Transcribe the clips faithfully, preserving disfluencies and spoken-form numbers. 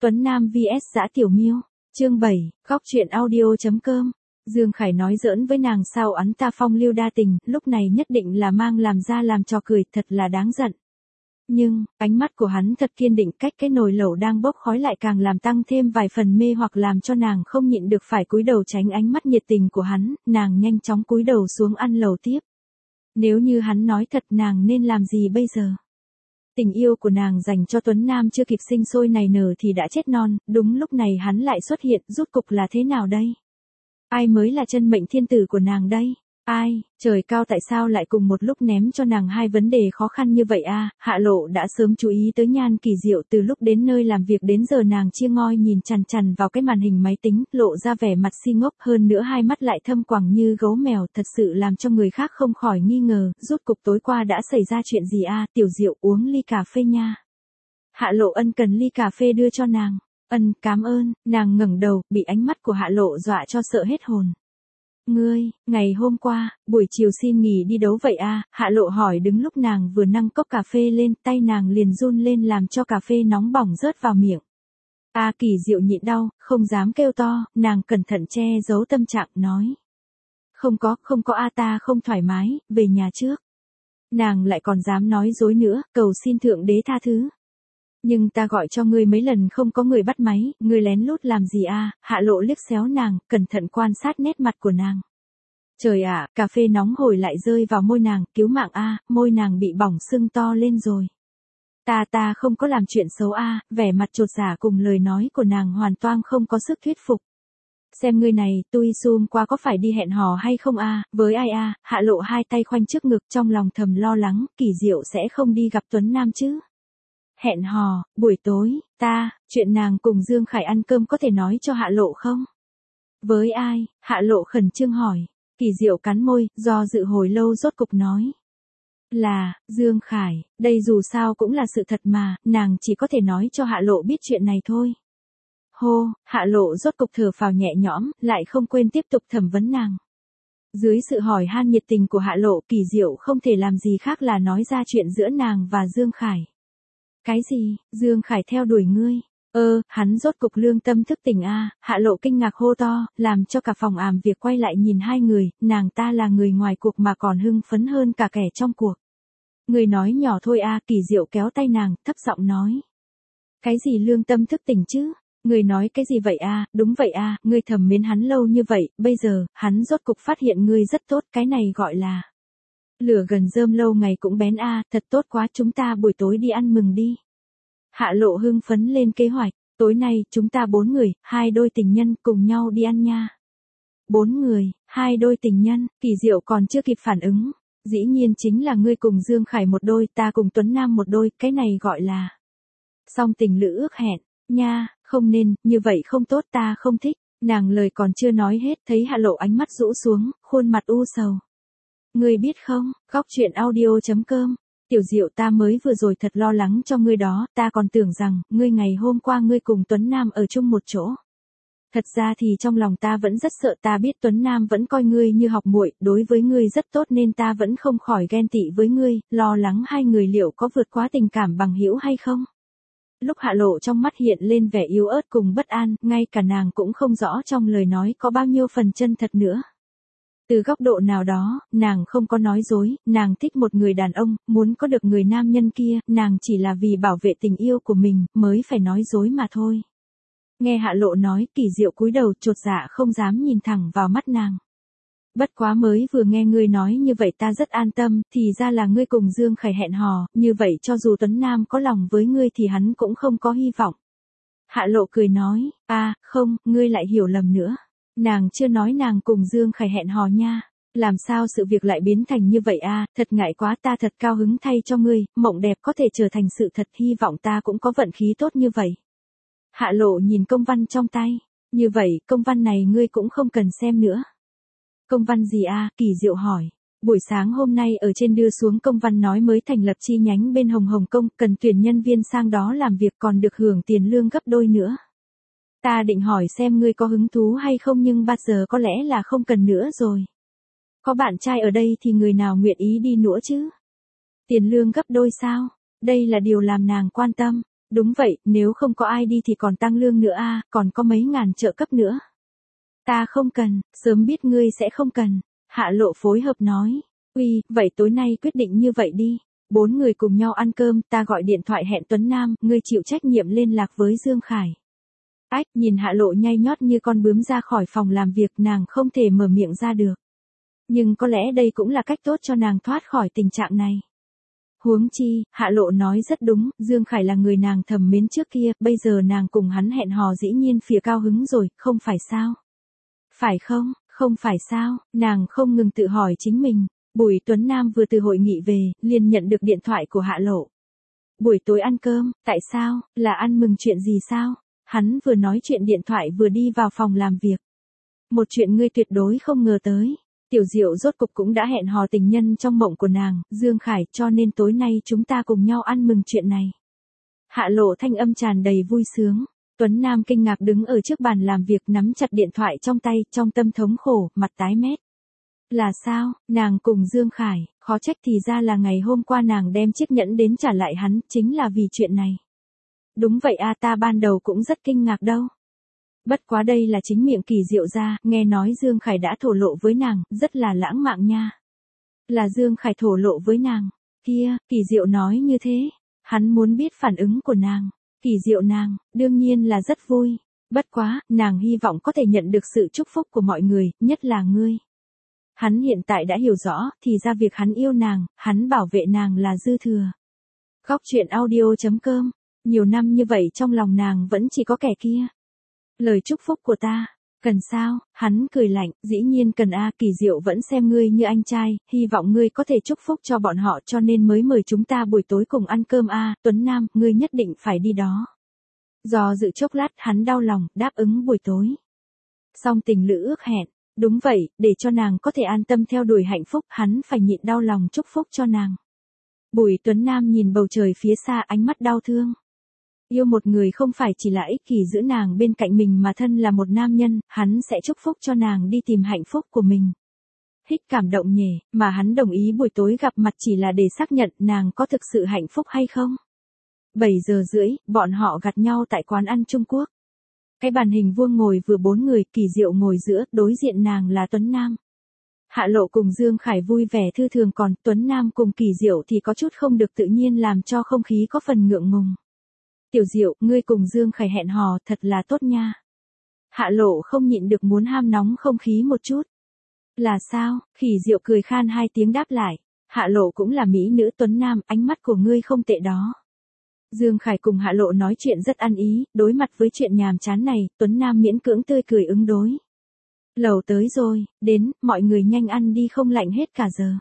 Tuấn Nam vs Dã Tiểu Miêu, chương bảy, góc truyện audio chấm com. Dương Khải nói giỡn với nàng sao hắn ta phong lưu đa tình, lúc này nhất định là mang làm ra làm trò cười, thật là đáng giận. Nhưng, ánh mắt của hắn thật kiên định, cách cái nồi lẩu đang bốc khói lại càng làm tăng thêm vài phần mê hoặc làm cho nàng không nhịn được phải cúi đầu tránh ánh mắt nhiệt tình của hắn, nàng nhanh chóng cúi đầu xuống ăn lẩu tiếp. Nếu như hắn nói thật nàng nên làm gì bây giờ? Tình yêu của nàng dành cho Tuấn Nam chưa kịp sinh sôi nảy nở thì đã chết non, đúng lúc này hắn lại xuất hiện, rốt cục là thế nào đây? Ai mới là chân mệnh thiên tử của nàng đây? Ai, trời cao tại sao lại cùng một lúc ném cho nàng hai vấn đề khó khăn như vậy a? Hạ Lộ đã sớm chú ý tới Nhan Kỳ Diệu từ lúc đến nơi làm việc đến giờ nàng chia ngoi nhìn chằm chằm vào cái màn hình máy tính, lộ ra vẻ mặt si ngốc, hơn nữa hai mắt lại thâm quầng như gấu mèo, thật sự làm cho người khác không khỏi nghi ngờ, rốt cục tối qua đã xảy ra chuyện gì a? Tiểu Diệu uống ly cà phê nha. Hạ Lộ ân cần ly cà phê đưa cho nàng. Ân, cảm ơn. Nàng ngẩng đầu, bị ánh mắt của Hạ Lộ dọa cho sợ hết hồn. Ngươi, ngày hôm qua, buổi chiều xin nghỉ đi đấu vậy à? Hạ Lộ hỏi đứng lúc nàng vừa nâng cốc cà phê lên, tay nàng liền run lên làm cho cà phê nóng bỏng rớt vào miệng. A Kỳ Diệu nhịn đau, không dám kêu to, nàng cẩn thận che giấu tâm trạng, nói. Không có, không có a, ta không thoải mái, về nhà trước. Nàng lại còn dám nói dối nữa, cầu xin Thượng Đế tha thứ. Nhưng ta gọi cho ngươi mấy lần không có người bắt máy, ngươi lén lút làm gì a? Hạ Lộ liếc xéo nàng, cẩn thận quan sát nét mặt của nàng. Trời ạ, cà phê nóng hổi lại rơi vào môi nàng, cứu mạng a, môi nàng bị bỏng sưng to lên rồi. Ta ta không có làm chuyện xấu a, vẻ mặt chột dạ cùng lời nói của nàng hoàn toàn không có sức thuyết phục. Xem ngươi này, tui sum qua có phải đi hẹn hò hay không a? Với ai a? Hạ Lộ hai tay khoanh trước ngực trong lòng thầm lo lắng, Kỳ Diệu sẽ không đi gặp Tuấn Nam chứ? Hẹn hò, buổi tối, ta, chuyện nàng cùng Dương Khải ăn cơm có thể nói cho Hạ Lộ không? Với ai? Hạ Lộ khẩn trương hỏi. Kỳ Diệu cắn môi, do dự hồi lâu rốt cục nói. Là, Dương Khải, đây dù sao cũng là sự thật mà, nàng chỉ có thể nói cho Hạ Lộ biết chuyện này thôi. Hô, Hạ Lộ rốt cục thở phào nhẹ nhõm, lại không quên tiếp tục thẩm vấn nàng. Dưới sự hỏi han nhiệt tình của Hạ Lộ, Kỳ Diệu không thể làm gì khác là nói ra chuyện giữa nàng và Dương Khải. Cái gì, Dương Khải theo đuổi ngươi? Ơ, hắn rốt cục lương tâm thức tỉnh a, Hạ Lộ kinh ngạc hô to, làm cho cả phòng àm việc quay lại nhìn hai người, nàng ta là người ngoài cuộc mà còn hưng phấn hơn cả kẻ trong cuộc. Người nói nhỏ thôi a, Kỳ Diệu kéo tay nàng, thấp giọng nói. Cái gì lương tâm thức tỉnh chứ? Người nói cái gì vậy a? Đúng vậy a, ngươi thầm mến hắn lâu như vậy, bây giờ, hắn rốt cục phát hiện ngươi rất tốt, cái này gọi là lửa gần rơm lâu ngày cũng bén a, thật tốt quá, chúng ta buổi tối đi ăn mừng đi. Hạ Lộ hưng phấn lên kế hoạch, tối nay, chúng ta bốn người, hai đôi tình nhân cùng nhau đi ăn nha. Bốn người, hai đôi tình nhân, Kỳ Diệu còn chưa kịp phản ứng. Dĩ nhiên chính là ngươi cùng Dương Khải một đôi, ta cùng Tuấn Nam một đôi, cái này gọi là song tình lữ ước hẹn, nha, không nên, như vậy không tốt, ta không thích. Nàng lời còn chưa nói hết, thấy Hạ Lộ ánh mắt rũ xuống, khuôn mặt u sầu. Ngươi biết không, góc truyện audio chấm com, Tiểu Diệu ta mới vừa rồi thật lo lắng cho ngươi đó, ta còn tưởng rằng, ngươi ngày hôm qua ngươi cùng Tuấn Nam ở chung một chỗ. Thật ra thì trong lòng ta vẫn rất sợ, ta biết Tuấn Nam vẫn coi ngươi như học muội, đối với ngươi rất tốt nên ta vẫn không khỏi ghen tị với ngươi, lo lắng hai người liệu có vượt quá tình cảm bằng hữu hay không. Lúc Hạ Lộ trong mắt hiện lên vẻ yếu ớt cùng bất an, ngay cả nàng cũng không rõ trong lời nói có bao nhiêu phần chân thật nữa. Từ góc độ nào đó, nàng không có nói dối, nàng thích một người đàn ông, muốn có được người nam nhân kia, nàng chỉ là vì bảo vệ tình yêu của mình, mới phải nói dối mà thôi. Nghe Hạ Lộ nói, Kỳ Diệu cúi đầu chột dạ không dám nhìn thẳng vào mắt nàng. Bất quá mới vừa nghe ngươi nói như vậy ta rất an tâm, thì ra là ngươi cùng Dương Khải hẹn hò, như vậy cho dù Tuấn Nam có lòng với ngươi thì hắn cũng không có hy vọng. Hạ Lộ cười nói, a, không, ngươi lại hiểu lầm nữa. Nàng chưa nói nàng cùng Dương Khải hẹn hò nha. Làm sao sự việc lại biến thành như vậy a, thật ngại quá, ta thật cao hứng thay cho ngươi, mộng đẹp có thể trở thành sự thật, hy vọng ta cũng có vận khí tốt như vậy. Hạ Lộ nhìn công văn trong tay, như vậy, công văn này ngươi cũng không cần xem nữa. Công văn gì a? Kỳ Diệu hỏi. Buổi sáng hôm nay ở trên đưa xuống công văn nói mới thành lập chi nhánh bên Hồng Hồng Công, cần tuyển nhân viên sang đó làm việc còn được hưởng tiền lương gấp đôi nữa. Ta định hỏi xem ngươi có hứng thú hay không nhưng bây giờ có lẽ là không cần nữa rồi. Có bạn trai ở đây thì người nào nguyện ý đi nữa chứ? Tiền lương gấp đôi sao? Đây là điều làm nàng quan tâm. Đúng vậy, nếu không có ai đi thì còn tăng lương nữa a, còn có mấy ngàn trợ cấp nữa. Ta không cần, sớm biết ngươi sẽ không cần. Hạ Lộ phối hợp nói. Uy, vậy tối nay quyết định như vậy đi. Bốn người cùng nhau ăn cơm, ta gọi điện thoại hẹn Tuấn Nam, ngươi chịu trách nhiệm liên lạc với Dương Khải. Ách, nhìn Hạ Lộ nhai nhót như con bướm ra khỏi phòng làm việc, nàng không thể mở miệng ra được. Nhưng có lẽ đây cũng là cách tốt cho nàng thoát khỏi tình trạng này. Huống chi, Hạ Lộ nói rất đúng, Dương Khải là người nàng thầm mến trước kia, bây giờ nàng cùng hắn hẹn hò dĩ nhiên phía cao hứng rồi, không phải sao? Phải không, không phải sao, nàng không ngừng tự hỏi chính mình. Bùi Tuấn Nam vừa từ hội nghị về, liền nhận được điện thoại của Hạ Lộ. Buổi tối ăn cơm, tại sao, là ăn mừng chuyện gì sao? Hắn vừa nói chuyện điện thoại vừa đi vào phòng làm việc. Một chuyện ngươi tuyệt đối không ngờ tới. Tiểu Diệu rốt cục cũng đã hẹn hò tình nhân trong mộng của nàng, Dương Khải, cho nên tối nay chúng ta cùng nhau ăn mừng chuyện này. Hạ Lộ thanh âm tràn đầy vui sướng. Tuấn Nam kinh ngạc đứng ở trước bàn làm việc nắm chặt điện thoại trong tay, trong tâm thống khổ, mặt tái mét. Là sao, nàng cùng Dương Khải, khó trách thì ra là ngày hôm qua nàng đem chiếc nhẫn đến trả lại hắn, chính là vì chuyện này. Đúng vậy a, ta ban đầu cũng rất kinh ngạc đâu. Bất quá đây là chính miệng Kỳ Diệu ra, nghe nói Dương Khải đã thổ lộ với nàng, rất là lãng mạn nha. Là Dương Khải thổ lộ với nàng, kia, Kỳ Diệu nói như thế, hắn muốn biết phản ứng của nàng. Kỳ Diệu nàng, đương nhiên là rất vui. Bất quá, nàng hy vọng có thể nhận được sự chúc phúc của mọi người, nhất là ngươi. Hắn hiện tại đã hiểu rõ, thì ra việc hắn yêu nàng, hắn bảo vệ nàng là dư thừa. Góc truyện audio chấm com, nhiều năm như vậy trong lòng nàng vẫn chỉ có kẻ kia. Lời chúc phúc của ta, cần sao, hắn cười lạnh, dĩ nhiên cần a, Kỳ Diệu vẫn xem ngươi như anh trai, hy vọng ngươi có thể chúc phúc cho bọn họ cho nên mới mời chúng ta buổi tối cùng ăn cơm a, Tuấn Nam, ngươi nhất định phải đi đó. Do dự chốc lát hắn đau lòng, đáp ứng buổi tối. Song tình lữ ước hẹn. Đúng vậy, để cho nàng có thể an tâm theo đuổi hạnh phúc, hắn phải nhịn đau lòng chúc phúc cho nàng. Bùi Tuấn Nam nhìn bầu trời phía xa ánh mắt đau thương. Yêu một người không phải chỉ là ích kỷ giữ nàng bên cạnh mình mà thân là một nam nhân, hắn sẽ chúc phúc cho nàng đi tìm hạnh phúc của mình. Hít cảm động nhỉ, mà hắn đồng ý buổi tối gặp mặt chỉ là để xác nhận nàng có thực sự hạnh phúc hay không. bảy giờ rưỡi, bọn họ gặp nhau tại quán ăn Trung Quốc. Cái bàn hình vuông ngồi vừa bốn người, Kỳ Diệu ngồi giữa, đối diện nàng là Tuấn Nam. Hạ Lộ cùng Dương Khải vui vẻ thư thường còn Tuấn Nam cùng Kỳ Diệu thì có chút không được tự nhiên làm cho không khí có phần ngượng ngùng. Tiểu Diệu, ngươi cùng Dương Khải hẹn hò thật là tốt nha. Hạ Lộ không nhịn được muốn ham nóng không khí một chút. Là sao, Kỳ Diệu cười khan hai tiếng đáp lại. Hạ Lộ cũng là mỹ nữ Tuấn Nam, ánh mắt của ngươi không tệ đó. Dương Khải cùng Hạ Lộ nói chuyện rất ăn ý, đối mặt với chuyện nhàm chán này, Tuấn Nam miễn cưỡng tươi cười ứng đối. Lẩu tới rồi, đến, mọi người nhanh ăn đi không lạnh hết cả giờ.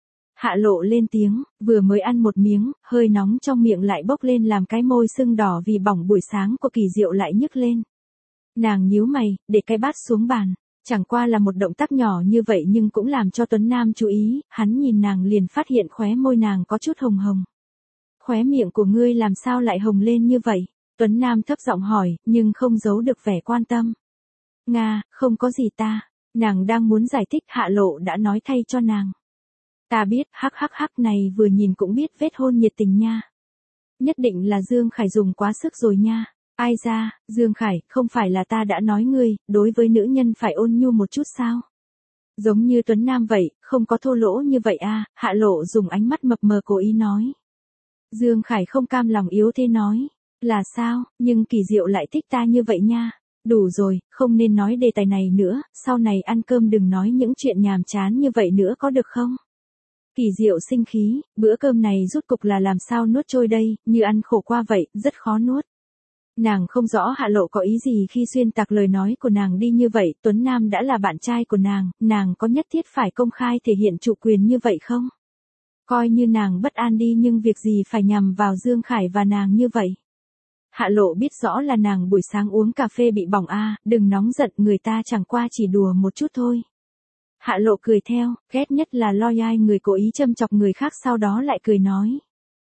Hạ Lộ lên tiếng, vừa mới ăn một miếng, hơi nóng trong miệng lại bốc lên làm cái môi sưng đỏ vì bỏng buổi sáng của Kỳ Diệu lại nhức lên. Nàng nhíu mày, để cái bát xuống bàn, chẳng qua là một động tác nhỏ như vậy nhưng cũng làm cho Tuấn Nam chú ý, hắn nhìn nàng liền phát hiện khóe môi nàng có chút hồng hồng. Khóe miệng của ngươi làm sao lại hồng lên như vậy? Tuấn Nam thấp giọng hỏi, nhưng không giấu được vẻ quan tâm. Nga, không có gì ta. Nàng đang muốn giải thích, Hạ Lộ đã nói thay cho nàng. Ta biết, hắc hắc hắc này vừa nhìn cũng biết vết hôn nhiệt tình nha. Nhất định là Dương Khải dùng quá sức rồi nha. Ai ra, Dương Khải, không phải là ta đã nói ngươi, đối với nữ nhân phải ôn nhu một chút sao? Giống như Tuấn Nam vậy, không có thô lỗ như vậy a. Hạ Lộ dùng ánh mắt mập mờ cố ý nói. Dương Khải không cam lòng yếu thế nói. Là sao, nhưng Kỳ Diệu lại thích ta như vậy nha. Đủ rồi, không nên nói đề tài này nữa, sau này ăn cơm đừng nói những chuyện nhàm chán như vậy nữa có được không? Kỳ Diệu sinh khí, bữa cơm này rốt cục là làm sao nuốt trôi đây, như ăn khổ qua vậy, rất khó nuốt. Nàng không rõ Hạ Lộ có ý gì khi xuyên tạc lời nói của nàng đi như vậy, Tuấn Nam đã là bạn trai của nàng, nàng có nhất thiết phải công khai thể hiện chủ quyền như vậy không? Coi như nàng bất an đi nhưng việc gì phải nhằm vào Dương Khải và nàng như vậy? Hạ Lộ biết rõ là nàng buổi sáng uống cà phê bị bỏng a, đừng nóng giận, người ta chẳng qua chỉ đùa một chút thôi. Hạ Lộ cười theo, ghét nhất là lo nhai người cố ý châm chọc người khác sau đó lại cười nói.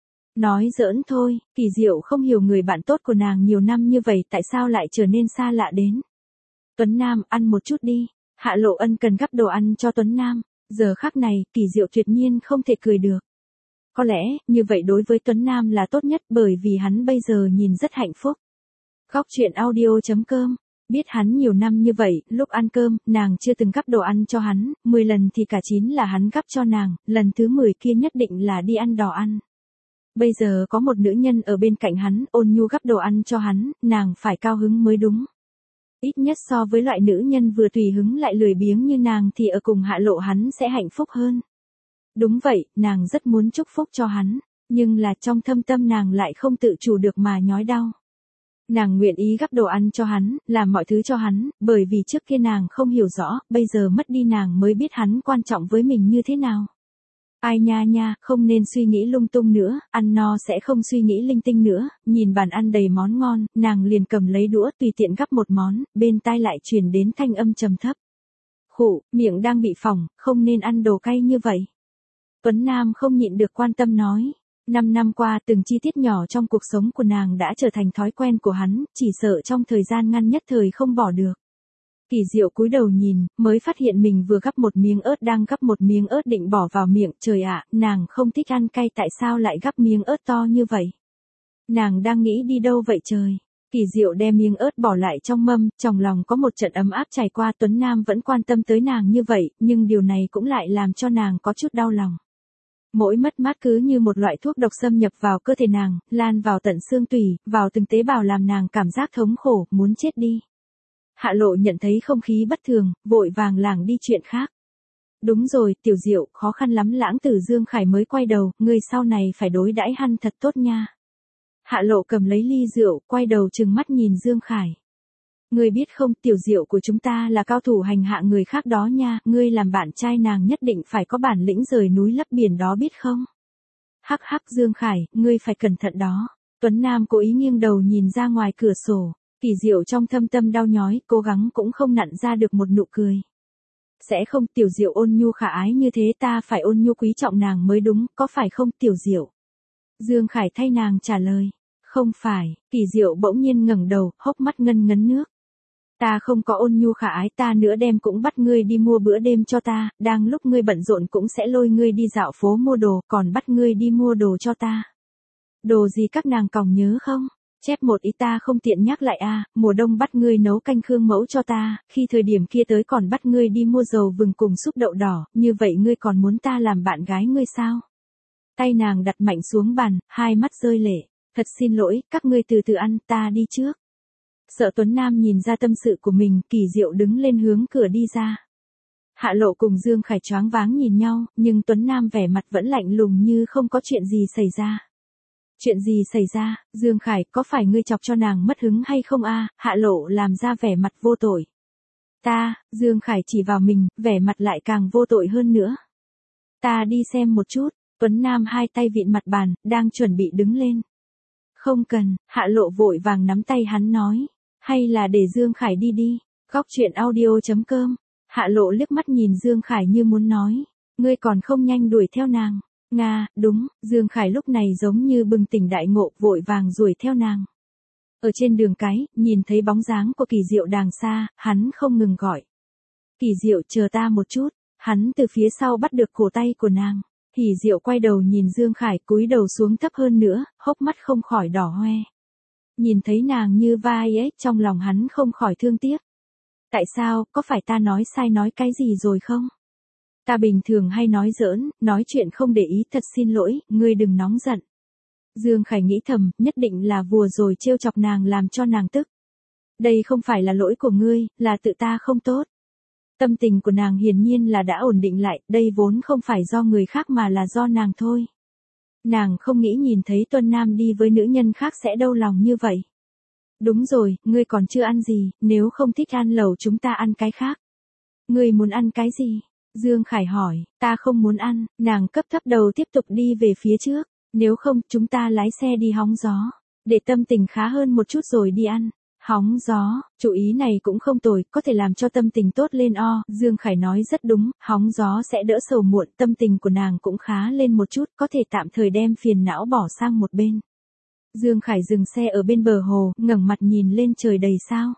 Nói giỡn thôi, Kỳ Diệu không hiểu người bạn tốt của nàng nhiều năm như vậy tại sao lại trở nên xa lạ đến. Tuấn Nam, ăn một chút đi. Hạ Lộ ân cần gắp đồ ăn cho Tuấn Nam. Giờ khắc này, Kỳ Diệu tuyệt nhiên không thể cười được. Có lẽ, như vậy đối với Tuấn Nam là tốt nhất bởi vì hắn bây giờ nhìn rất hạnh phúc. Góc truyện audio.com. Biết hắn nhiều năm như vậy, lúc ăn cơm, nàng chưa từng gắp đồ ăn cho hắn, mười lần thì cả chín là hắn gắp cho nàng, lần thứ mười kia nhất định là đi ăn đò ăn. Bây giờ có một nữ nhân ở bên cạnh hắn, ôn nhu gắp đồ ăn cho hắn, nàng phải cao hứng mới đúng. Ít nhất so với loại nữ nhân vừa tùy hứng lại lười biếng như nàng thì ở cùng Hạ Lộ hắn sẽ hạnh phúc hơn. Đúng vậy, nàng rất muốn chúc phúc cho hắn, nhưng là trong thâm tâm nàng lại không tự chủ được mà nhói đau. Nàng nguyện ý gắp đồ ăn cho hắn, làm mọi thứ cho hắn, bởi vì trước kia nàng không hiểu rõ, bây giờ mất đi nàng mới biết hắn quan trọng với mình như thế nào. Ai nha nha, không nên suy nghĩ lung tung nữa, ăn no sẽ không suy nghĩ linh tinh nữa, nhìn bàn ăn đầy món ngon, nàng liền cầm lấy đũa tùy tiện gắp một món, bên tai lại truyền đến thanh âm trầm thấp. Khụ, miệng đang bị phỏng, không nên ăn đồ cay như vậy. Tuấn Nam không nhịn được quan tâm nói. Năm năm qua từng chi tiết nhỏ trong cuộc sống của nàng đã trở thành thói quen của hắn, chỉ sợ trong thời gian ngắn nhất thời không bỏ được. Kỳ Diệu cúi đầu nhìn, mới phát hiện mình vừa gắp một miếng ớt đang gắp một miếng ớt định bỏ vào miệng, trời ạ, nàng không thích ăn cay tại sao lại gắp miếng ớt to như vậy? Nàng đang nghĩ đi đâu vậy trời? Kỳ Diệu đem miếng ớt bỏ lại trong mâm, trong lòng có một trận ấm áp trải qua. Tuấn Nam vẫn quan tâm tới nàng như vậy, nhưng điều này cũng lại làm cho nàng có chút đau lòng. Mỗi mất mát cứ như một loại thuốc độc xâm nhập vào cơ thể nàng, lan vào tận xương tủy, vào từng tế bào làm nàng cảm giác thống khổ, muốn chết đi. Hạ Lộ nhận thấy không khí bất thường, vội vàng lảng đi chuyện khác. Đúng rồi, Tiểu Diệu, khó khăn lắm Lãng Tử Dương Khải mới quay đầu, ngươi sau này phải đối đãi hắn thật tốt nha. Hạ Lộ cầm lấy ly rượu, quay đầu trừng mắt nhìn Dương Khải. Ngươi biết không, Tiểu Diệu của chúng ta là cao thủ hành hạ người khác đó nha, ngươi làm bạn trai nàng nhất định phải có bản lĩnh rời núi lấp biển đó biết không? Hắc hắc Dương Khải, ngươi phải cẩn thận đó. Tuấn Nam cố ý nghiêng đầu nhìn ra ngoài cửa sổ, Kỳ Diệu trong thâm tâm đau nhói, cố gắng cũng không nặn ra được một nụ cười. Sẽ không, Tiểu Diệu ôn nhu khả ái như thế ta phải ôn nhu quý trọng nàng mới đúng, có phải không Tiểu Diệu? Dương Khải thay nàng trả lời. Không phải, Kỳ Diệu bỗng nhiên ngẩng đầu, hốc mắt ngân ngấn nước. Ta không có ôn nhu khả ái, ta nữa đem cũng bắt ngươi đi mua bữa đêm cho ta, đang lúc ngươi bận rộn cũng sẽ lôi ngươi đi dạo phố mua đồ, còn bắt ngươi đi mua đồ cho ta. Đồ gì các nàng còng nhớ không? Chép một ý ta không tiện nhắc lại a, à, mùa đông bắt ngươi nấu canh khương mẫu cho ta, khi thời điểm kia tới còn bắt ngươi đi mua dầu vừng cùng súp đậu đỏ, như vậy ngươi còn muốn ta làm bạn gái ngươi sao? Tay nàng đặt mạnh xuống bàn, hai mắt rơi lệ, thật xin lỗi, các ngươi từ từ ăn, ta đi trước. Sợ Tuấn Nam nhìn ra tâm sự của mình, Kỳ Diệu đứng lên hướng cửa đi ra. Hạ Lộ cùng Dương Khải choáng váng nhìn nhau, nhưng Tuấn Nam vẻ mặt vẫn lạnh lùng như không có chuyện gì xảy ra. Chuyện gì xảy ra, Dương Khải, có phải ngươi chọc cho nàng mất hứng hay không a? Hạ Lộ làm ra vẻ mặt vô tội. Ta, Dương Khải chỉ vào mình, vẻ mặt lại càng vô tội hơn nữa. Ta đi xem một chút, Tuấn Nam hai tay vịn mặt bàn, đang chuẩn bị đứng lên. Không cần, Hạ Lộ vội vàng nắm tay hắn nói. Hay là để Dương Khải đi đi. Góc truyện audio.com. Hạ Lộ liếc mắt nhìn Dương Khải như muốn nói. Ngươi còn không nhanh đuổi theo nàng. Nga, đúng, Dương Khải lúc này giống như bừng tỉnh đại ngộ, vội vàng đuổi theo nàng. Ở trên đường cái, nhìn thấy bóng dáng của Kỳ Diệu đàng xa, hắn không ngừng gọi. Kỳ Diệu chờ ta một chút, hắn từ phía sau bắt được cổ tay của nàng. Kỳ Diệu quay đầu nhìn Dương Khải cúi đầu xuống thấp hơn nữa, hốc mắt không khỏi đỏ hoe. Nhìn thấy nàng như vai ấy, trong lòng hắn không khỏi thương tiếc. Tại sao, có phải ta nói sai nói cái gì rồi không? Ta bình thường hay nói giỡn, nói chuyện không để ý, thật xin lỗi, ngươi đừng nóng giận. Dương Khải nghĩ thầm, nhất định là vừa rồi trêu chọc nàng làm cho nàng tức. Đây không phải là lỗi của ngươi, là tự ta không tốt. Tâm tình của nàng hiển nhiên là đã ổn định lại, đây vốn không phải do người khác mà là do nàng thôi. Nàng không nghĩ nhìn thấy Tuấn Nam đi với nữ nhân khác sẽ đau lòng như vậy. Đúng rồi, ngươi còn chưa ăn gì, nếu không thích ăn lẩu chúng ta ăn cái khác. Ngươi muốn ăn cái gì? Dương Khải hỏi, ta không muốn ăn, nàng cấp thấp đầu tiếp tục đi về phía trước, nếu không chúng ta lái xe đi hóng gió, để tâm tình khá hơn một chút rồi đi ăn. Hóng gió, chủ ý này cũng không tồi, có thể làm cho tâm tình tốt lên o, Dương Khải nói rất đúng, hóng gió sẽ đỡ sầu muộn, tâm tình của nàng cũng khá lên một chút, có thể tạm thời đem phiền não bỏ sang một bên. Dương Khải dừng xe ở bên bờ hồ, ngẩng mặt nhìn lên trời đầy sao.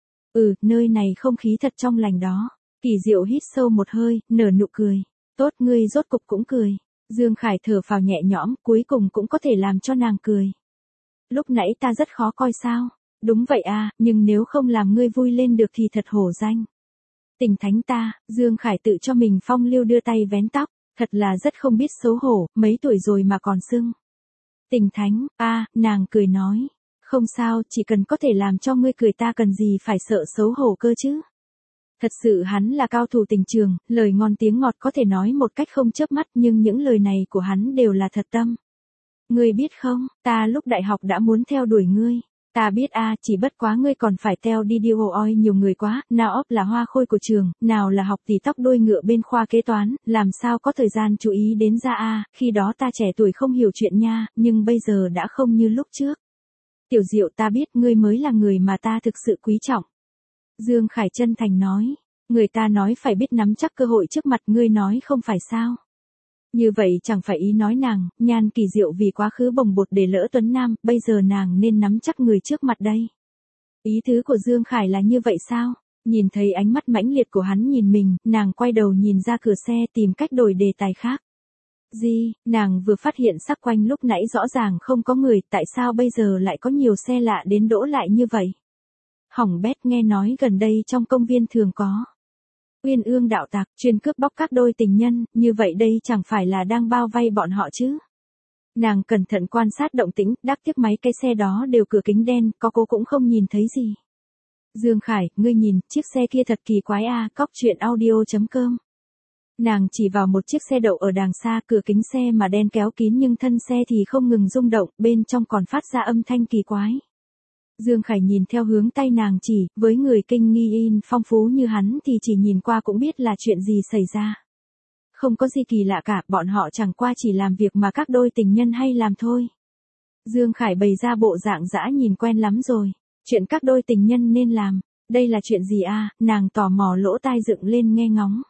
Ừ, nơi này không khí thật trong lành đó. Kỳ Diệu hít sâu một hơi, nở nụ cười. Tốt, ngươi rốt cục cũng cười. Dương Khải thở phào nhẹ nhõm, cuối cùng cũng có thể làm cho nàng cười. Lúc nãy ta rất khó coi sao? Đúng vậy à, nhưng nếu không làm ngươi vui lên được thì thật hổ danh. Tình thánh ta, Dương Khải tự cho mình phong lưu đưa tay vén tóc, thật là rất không biết xấu hổ, mấy tuổi rồi mà còn xưng. Tình thánh, a à, nàng cười nói. Không sao, chỉ cần có thể làm cho ngươi cười ta cần gì phải sợ xấu hổ cơ chứ. Thật sự hắn là cao thủ tình trường, lời ngon tiếng ngọt có thể nói một cách không chớp mắt nhưng những lời này của hắn đều là thật tâm. Ngươi biết không, ta lúc đại học đã muốn theo đuổi ngươi. Ta biết a à, chỉ bất quá ngươi còn phải theo đi điêu oi nhiều người quá, nào ốc là hoa khôi của trường, nào là học tỷ tóc đuôi ngựa bên khoa kế toán, làm sao có thời gian chú ý đến ra a à, khi đó ta trẻ tuổi không hiểu chuyện nha, nhưng bây giờ đã không như lúc trước. Tiểu Diệu ta biết ngươi mới là người mà ta thực sự quý trọng. Dương Khải chân thành nói, người ta nói phải biết nắm chắc cơ hội trước mặt ngươi nói không phải sao. Như vậy chẳng phải ý nói nàng, Nhan Kỳ Diệu vì quá khứ bồng bột để lỡ Tuấn Nam, bây giờ nàng nên nắm chắc người trước mặt đây. Ý tứ của Dương Khải là như vậy sao? Nhìn thấy ánh mắt mãnh liệt của hắn nhìn mình, nàng quay đầu nhìn ra cửa xe tìm cách đổi đề tài khác. Gì, nàng vừa phát hiện sắc quanh lúc nãy rõ ràng không có người, tại sao bây giờ lại có nhiều xe lạ đến đỗ lại như vậy? Hỏng bét nghe nói gần đây trong công viên thường có. Uyên ương đạo tặc, chuyên cướp bóc các đôi tình nhân, như vậy đây chẳng phải là đang bao vây bọn họ chứ. Nàng cẩn thận quan sát động tĩnh, đắc tiếc mấy cái xe đó đều cửa kính đen, có cô cũng không nhìn thấy gì. Dương Khải, ngươi nhìn, chiếc xe kia thật kỳ quái a, à, cóc truyện audio chấm com. Nàng chỉ vào một chiếc xe đậu ở đàng xa, cửa kính xe mà đen kéo kín nhưng thân xe thì không ngừng rung động, bên trong còn phát ra âm thanh kỳ quái. Dương Khải nhìn theo hướng tay nàng chỉ, với người kinh nghi in phong phú như hắn thì chỉ nhìn qua cũng biết là chuyện gì xảy ra. Không có gì kỳ lạ cả, bọn họ chẳng qua chỉ làm việc mà các đôi tình nhân hay làm thôi. Dương Khải bày ra bộ dạng dã nhìn quen lắm rồi. Chuyện các đôi tình nhân nên làm, đây là chuyện gì a? À? Nàng tò mò lỗ tai dựng lên nghe ngóng.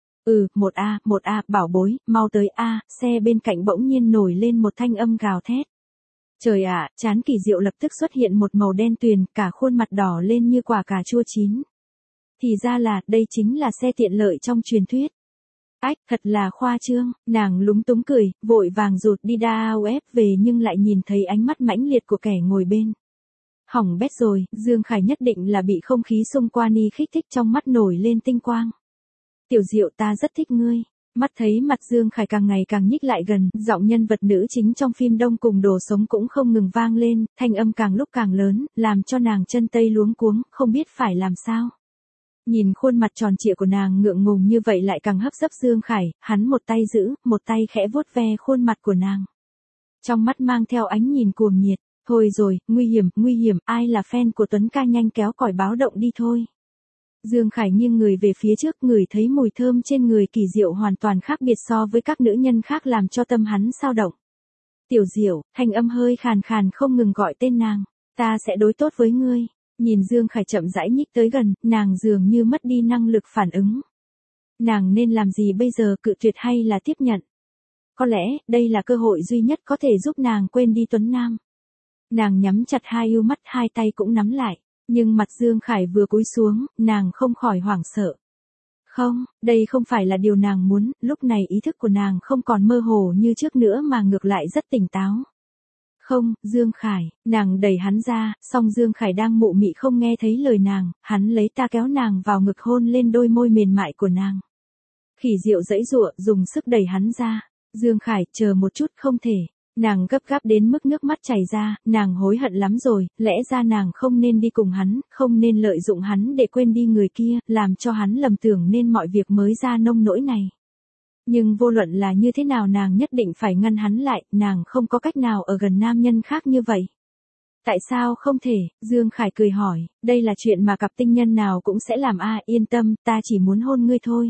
Ừ, một a, một a, bảo bối, mau tới a, à, xe bên cạnh bỗng nhiên nổi lên một thanh âm gào thét. Trời ạ, à, trán Kỳ Diệu lập tức xuất hiện một màu đen tuyền, cả khuôn mặt đỏ lên như quả cà chua chín. Thì ra là, đây chính là xe tiện lợi trong truyền thuyết. Ách, thật là khoa trương, nàng lúng túng cười, vội vàng rụt đi đa ép về nhưng lại nhìn thấy ánh mắt mãnh liệt của kẻ ngồi bên. Hỏng bét rồi, Dương Khải nhất định là bị không khí xung quanh y kích thích trong mắt nổi lên tinh quang. Tiểu Diệu ta rất thích ngươi. Mắt thấy mặt Dương Khải càng ngày càng nhích lại gần, giọng nhân vật nữ chính trong phim Đông Cùng Đồ Sống cũng không ngừng vang lên, thanh âm càng lúc càng lớn, làm cho nàng chân tây luống cuống, không biết phải làm sao. Nhìn khuôn mặt tròn trịa của nàng ngượng ngùng như vậy lại càng hấp dẫn Dương Khải, hắn một tay giữ, một tay khẽ vuốt ve khuôn mặt của nàng. Trong mắt mang theo ánh nhìn cuồng nhiệt, thôi rồi, nguy hiểm, nguy hiểm, ai là fan của Tuấn ca nhanh kéo còi báo động đi thôi. Dương Khải nghiêng người về phía trước, ngửi thấy mùi thơm trên người Kỳ Diệu hoàn toàn khác biệt so với các nữ nhân khác làm cho tâm hắn xao động. Tiểu Diệu, thanh âm hơi khàn khàn không ngừng gọi tên nàng, ta sẽ đối tốt với ngươi. Nhìn Dương Khải chậm rãi nhích tới gần, nàng dường như mất đi năng lực phản ứng. Nàng nên làm gì bây giờ, cự tuyệt hay là tiếp nhận? Có lẽ, đây là cơ hội duy nhất có thể giúp nàng quên đi Tuấn Nam. Nàng nhắm chặt hai ưu mắt, hai tay cũng nắm lại. Nhưng mặt Dương Khải vừa cúi xuống, nàng không khỏi hoảng sợ. Không, đây không phải là điều nàng muốn, lúc này ý thức của nàng không còn mơ hồ như trước nữa mà ngược lại rất tỉnh táo. Không, Dương Khải, nàng đẩy hắn ra, song Dương Khải đang mụ mị không nghe thấy lời nàng, hắn lấy ta kéo nàng vào ngực hôn lên đôi môi mềm mại của nàng. Kỳ Diệu giãy giụa, dùng sức đẩy hắn ra. Dương Khải, chờ một chút, không thể. Nàng gấp gáp đến mức nước mắt chảy ra, nàng hối hận lắm rồi, lẽ ra nàng không nên đi cùng hắn, không nên lợi dụng hắn để quên đi người kia, làm cho hắn lầm tưởng nên mọi việc mới ra nông nỗi này. Nhưng vô luận là như thế nào nàng nhất định phải ngăn hắn lại, nàng không có cách nào ở gần nam nhân khác như vậy. Tại sao không thể? Dương Khải cười hỏi, đây là chuyện mà cặp tinh nhân nào cũng sẽ làm a, à, yên tâm, ta chỉ muốn hôn ngươi thôi.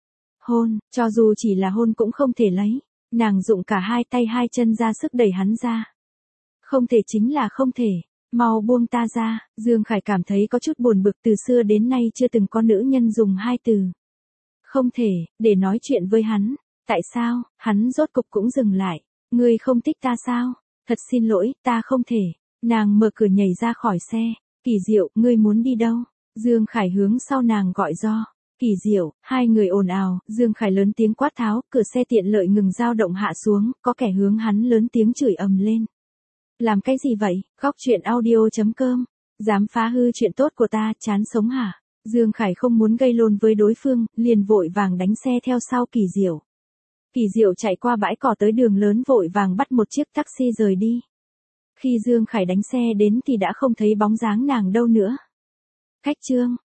Hôn, cho dù chỉ là hôn cũng không thể lấy. Nàng dụng cả hai tay hai chân ra sức đẩy hắn ra. Không thể chính là không thể, mau buông ta ra. Dương Khải cảm thấy có chút buồn bực, từ xưa đến nay chưa từng có nữ nhân dùng hai từ không thể để nói chuyện với hắn. Tại sao? Hắn rốt cục cũng dừng lại. Ngươi không thích ta sao? Thật xin lỗi, ta không thể. Nàng mở cửa nhảy ra khỏi xe. Kỳ Diệu, ngươi muốn đi đâu? Dương Khải hướng sau nàng gọi do. Kỳ Diệu, hai người ồn ào, Dương Khải lớn tiếng quát tháo, cửa xe tiện lợi ngừng dao động hạ xuống, có kẻ hướng hắn lớn tiếng chửi ầm lên. Làm cái gì vậy, góc chuyện audio chấm com, dám phá hư chuyện tốt của ta, chán sống hả? Dương Khải không muốn gây lộn với đối phương, liền vội vàng đánh xe theo sau Kỳ Diệu. Kỳ Diệu chạy qua bãi cỏ tới đường lớn vội vàng bắt một chiếc taxi rời đi. Khi Dương Khải đánh xe đến thì đã không thấy bóng dáng nàng đâu nữa. Cách chương